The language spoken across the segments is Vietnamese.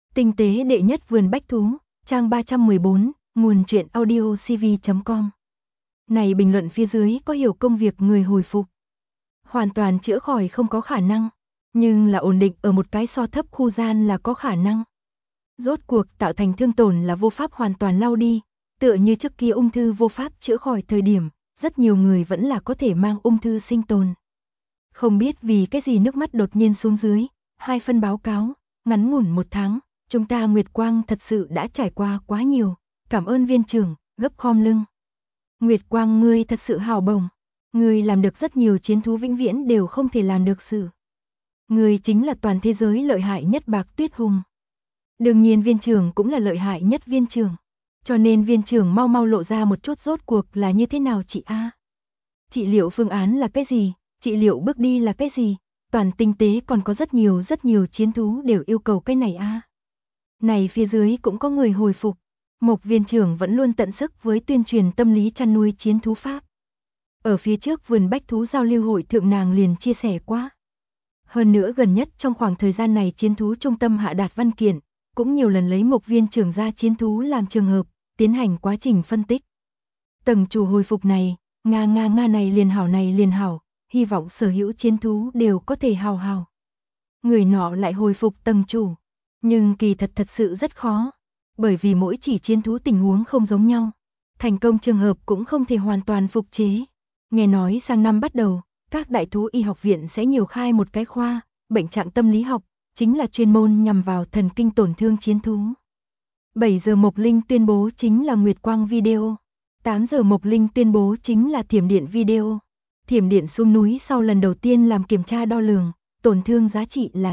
Tinh tế đệ nhất vườn bách thú, trang 314, nguồn truyện audio cv.com. Này bình luận phía dưới có hiểu công việc người hồi phục. Hoàn toàn chữa khỏi không có khả năng, nhưng là ổn định ở một cái so thấp khu gian là có khả năng. Rốt cuộc tạo thành thương tổn là vô pháp hoàn toàn lau đi, tựa như trước kia ung thư vô pháp chữa khỏi thời điểm, rất nhiều người vẫn là có thể mang ung thư sinh tồn. Không biết vì cái gì nước mắt đột nhiên xuống dưới, 2 phân báo cáo, ngắn ngủn 1 tháng. Chúng ta Nguyệt Quang thật sự đã trải qua quá nhiều, cảm ơn viên trưởng, gấp khom lưng. Nguyệt Quang ngươi thật sự hào bổng, ngươi làm được rất nhiều chiến thú vĩnh viễn đều không thể làm được sự. Ngươi chính là toàn thế giới lợi hại nhất Bạc Tuyết Hùng. Đương nhiên viên trưởng cũng là lợi hại nhất viên trưởng, cho nên viên trưởng mau mau lộ ra một chút rốt cuộc là như thế nào chị a? Trị liệu phương án là cái gì? Trị liệu bước đi là cái gì? Toàn tinh tế còn có rất nhiều chiến thú đều yêu cầu cái này a. Này phía dưới cũng có người hồi phục. Mộc viên trưởng vẫn luôn tận sức với tuyên truyền tâm lý chăn nuôi chiến thú pháp. Ở phía trước vườn bách thú giao lưu hội thượng nàng liền chia sẻ quá. Hơn nữa gần nhất trong khoảng thời gian này chiến thú trung tâm hạ đạt văn kiện, cũng nhiều lần lấy Mộc viên trưởng ra chiến thú làm trường hợp, tiến hành quá trình phân tích. Tầng chủ hồi phục này, nga này liền hảo, hy vọng sở hữu chiến thú đều có thể hào hào. Người nọ lại hồi phục tầng chủ. Nhưng kỳ thật sự rất khó, bởi vì mỗi chỉ chiến thú tình huống không giống nhau, thành công trường hợp cũng không thể hoàn toàn phục chế. Nghe nói sang năm bắt đầu, các đại thú y học viện sẽ nhiều khai một cái khoa, bệnh trạng tâm lý học, chính là chuyên môn nhằm vào thần kinh tổn thương chiến thú. 7 giờ Mộc Linh tuyên bố chính là Nguyệt Quang video, 8 giờ Mộc Linh tuyên bố chính là thiểm điện video. Thiểm điện xuống núi sau lần đầu tiên làm kiểm tra đo lường, tổn thương giá trị là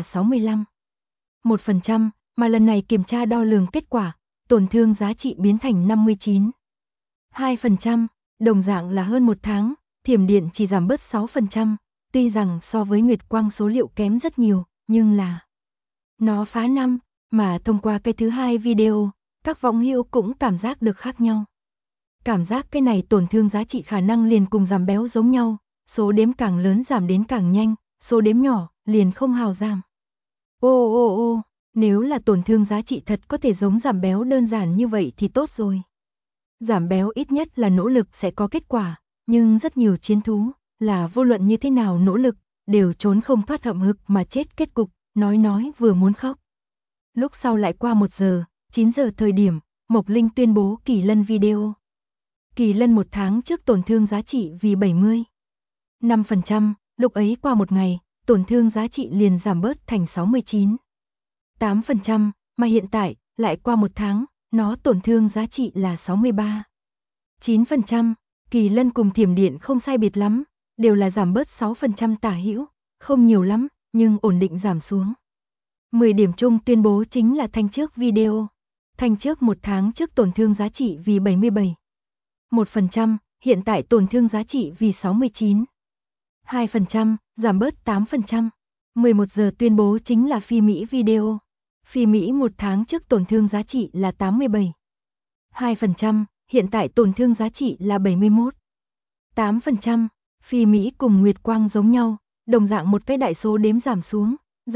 65%, mà lần này kiểm tra đo lường kết quả, tổn thương giá trị biến thành 59,2%, đồng dạng là hơn 1 tháng, thiểm điện chỉ giảm bớt 6%, tuy rằng so với Nguyệt Quang số liệu kém rất nhiều, nhưng là nó phá 5, mà thông qua cái thứ hai video, các võng hữu cũng cảm giác được khác nhau. Cảm giác cái này tổn thương giá trị khả năng liền cùng giảm béo giống nhau, số đếm càng lớn giảm đến càng nhanh, số đếm nhỏ liền không hào giảm. Ô, nếu là tổn thương giá trị thật có thể giống giảm béo đơn giản như vậy thì tốt rồi. Giảm béo ít nhất là nỗ lực sẽ có kết quả, nhưng rất nhiều chiến thú là vô luận như thế nào nỗ lực, đều trốn không thoát hậm hực mà chết kết cục, nói vừa muốn khóc. Lúc sau lại qua 1 giờ, 9 giờ thời điểm, Mộc Linh tuyên bố Kỳ Lân video. Kỳ Lân 1 tháng trước tổn thương giá trị vì 70,5%, lúc ấy qua 1 ngày, tổn thương giá trị liền giảm bớt thành 69,8%, mà hiện tại, lại qua 1 tháng, nó tổn thương giá trị là 63,9%. Kỳ Lân cùng thiểm điện không sai biệt lắm, đều là giảm bớt 6% tả hữu, không nhiều lắm, nhưng ổn định giảm xuống. 10 điểm chung tuyên bố chính là thanh trước video. Thanh trước 1 tháng trước tổn thương giá trị vì 77,1%, hiện tại tổn thương giá trị vì 69,2%, giảm bớt 8%. 11 giờ tuyên bố chính là Phi Mỹ video. Phi Mỹ 1 tháng trước tổn thương giá trị là 87,2%, hiện tại tổn thương giá trị là 71,8%. Phi Mỹ cùng Nguyệt Quang giống nhau, đồng dạng một cái đại số đếm giảm xuống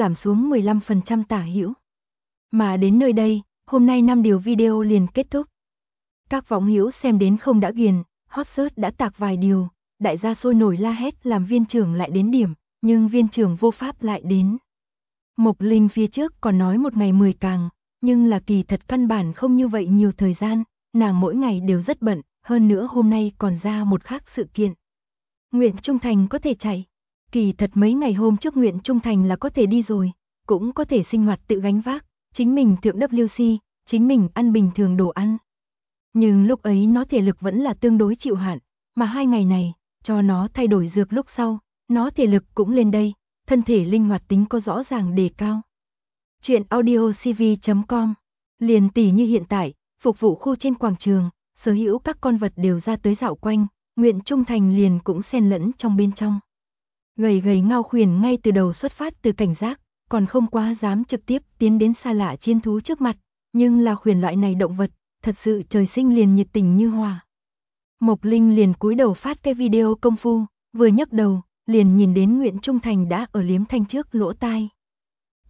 15% tả hữu. Mà đến nơi đây, hôm nay 5 điều video liền kết thúc. Các võng hữu xem đến không đã ghiền, hot search đã tạc vài điều, đại gia sôi nổi la hét làm viên trưởng lại đến điểm, nhưng viên trưởng vô pháp lại đến. Mộc Linh phía trước còn nói 1 ngày 10 càng, nhưng là kỳ thật căn bản không như vậy nhiều thời gian, nàng mỗi ngày đều rất bận, hơn nữa hôm nay còn ra một khác sự kiện. Nguyện Trung Thành có thể chạy, kỳ thật mấy ngày hôm trước Nguyện Trung Thành là có thể đi rồi, cũng có thể sinh hoạt tự gánh vác, chính mình thượng WC, chính mình ăn bình thường đồ ăn. Nhưng lúc ấy nó thể lực vẫn là tương đối chịu hạn, mà 2 ngày này, cho nó thay đổi dược lúc sau, nó thể lực cũng lên đây, thân thể linh hoạt tính có rõ ràng đề cao. Chuyện audio cv.com. Liền tỉ như hiện tại, phục vụ khu trên quảng trường, sở hữu các con vật đều ra tới dạo quanh, Nguyện Trung Thành liền cũng xen lẫn trong bên trong. Gầy Ngao Khuyển ngay từ đầu xuất phát từ cảnh giác, còn không quá dám trực tiếp tiến đến xa lạ chiến thú trước mặt, nhưng là khuyển loại này động vật, thật sự trời sinh liền nhiệt tình như hoa. Mộc Linh liền cúi đầu phát cái video công phu, vừa nhấc đầu, liền nhìn đến Nguyện Trung Thành đã ở liếm thanh trước lỗ tai.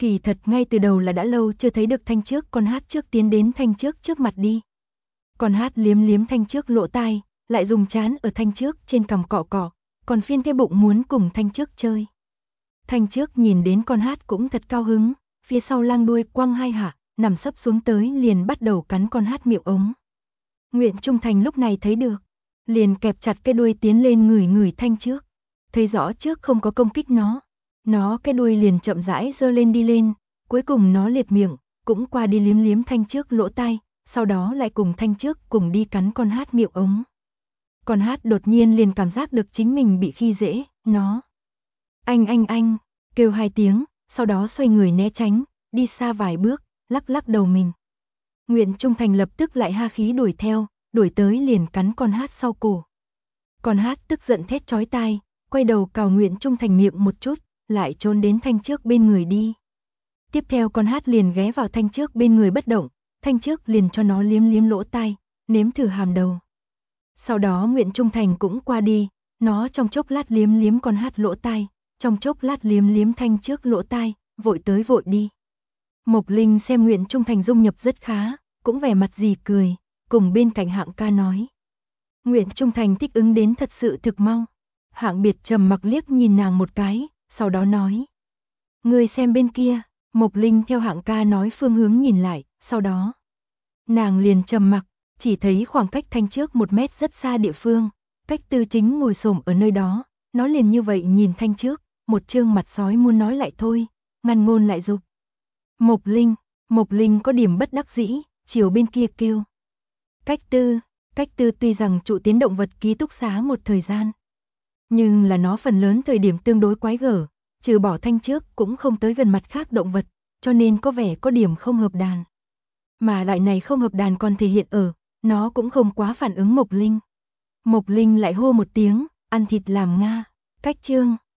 Kỳ thật ngay từ đầu là đã lâu chưa thấy được Thanh Trước, con hát trước tiến đến Thanh Trước trước mặt đi. Con hát liếm liếm Thanh Trước lỗ tai, lại dùng trán ở Thanh Trước trên cằm cọ cọ, còn phiên cái bụng muốn cùng Thanh Trước chơi. Thanh Trước nhìn đến con hát cũng thật cao hứng, phía sau lang đuôi quăng hai hạ, nằm sấp xuống tới liền bắt đầu cắn con hát miệng ống. Nguyễn Trung Thành lúc này thấy được, liền kẹp chặt cái đuôi tiến lên ngửi ngửi Thanh Trước. Thấy rõ trước không có công kích nó cái đuôi liền chậm rãi giơ lên đi lên, cuối cùng nó liệt miệng, cũng qua đi liếm liếm Thanh Trước lỗ tai, sau đó lại cùng Thanh Trước cùng đi cắn con hát miệng ống. Con hát đột nhiên liền cảm giác được chính mình bị khi dễ, nó anh, kêu hai tiếng, sau đó xoay người né tránh, đi xa vài bước, lắc lắc đầu mình. Nguyễn Trung Thành lập tức lại ha khí đuổi theo, đuổi tới liền cắn con hát sau cổ. Con hát tức giận thét chói tai, quay đầu cào Nguyễn Trung Thành miệng một chút, lại trốn đến Thanh Trước bên người đi. Tiếp theo con hát liền ghé vào Thanh Trước bên người bất động, Thanh Trước liền cho nó liếm liếm lỗ tai, nếm thử hàm đầu. Sau đó Nguyễn Trung Thành cũng qua đi, nó trong chốc lát liếm liếm con hát lỗ tai, trong chốc lát liếm liếm Thanh Trước lỗ tai, vội tới vội đi. Mộc Linh xem Nguyễn Trung Thành dung nhập rất khá, cũng vẻ mặt gì cười, cùng bên cạnh Hạng Ca nói. Nguyễn Trung Thành thích ứng đến thật sự thực mau. Hạng Biệt trầm mặc liếc nhìn nàng một cái, sau đó nói. Ngươi xem bên kia, Mộc Linh theo Hạng Ca nói phương hướng nhìn lại, sau đó. Nàng liền trầm mặc, chỉ thấy khoảng cách Thanh Trước 1 mét rất xa địa phương, Cách Tư chính ngồi xổm ở nơi đó, nó liền như vậy nhìn Thanh Trước, một trương mặt sói muốn nói lại thôi, ngăn ngôn lại dục. Mộc Linh có điểm bất đắc dĩ, chiều bên kia kêu. Cách Tư tuy rằng trụ tiến động vật ký túc xá một thời gian, nhưng là nó phần lớn thời điểm tương đối quái gở, trừ bỏ Thanh Trước cũng không tới gần mặt khác động vật, cho nên có vẻ có điểm không hợp đàn. Mà loại này không hợp đàn còn thể hiện ở, nó cũng không quá phản ứng Mộc Linh. Mộc Linh lại hô một tiếng, ăn thịt làm Nga, Cách Chương.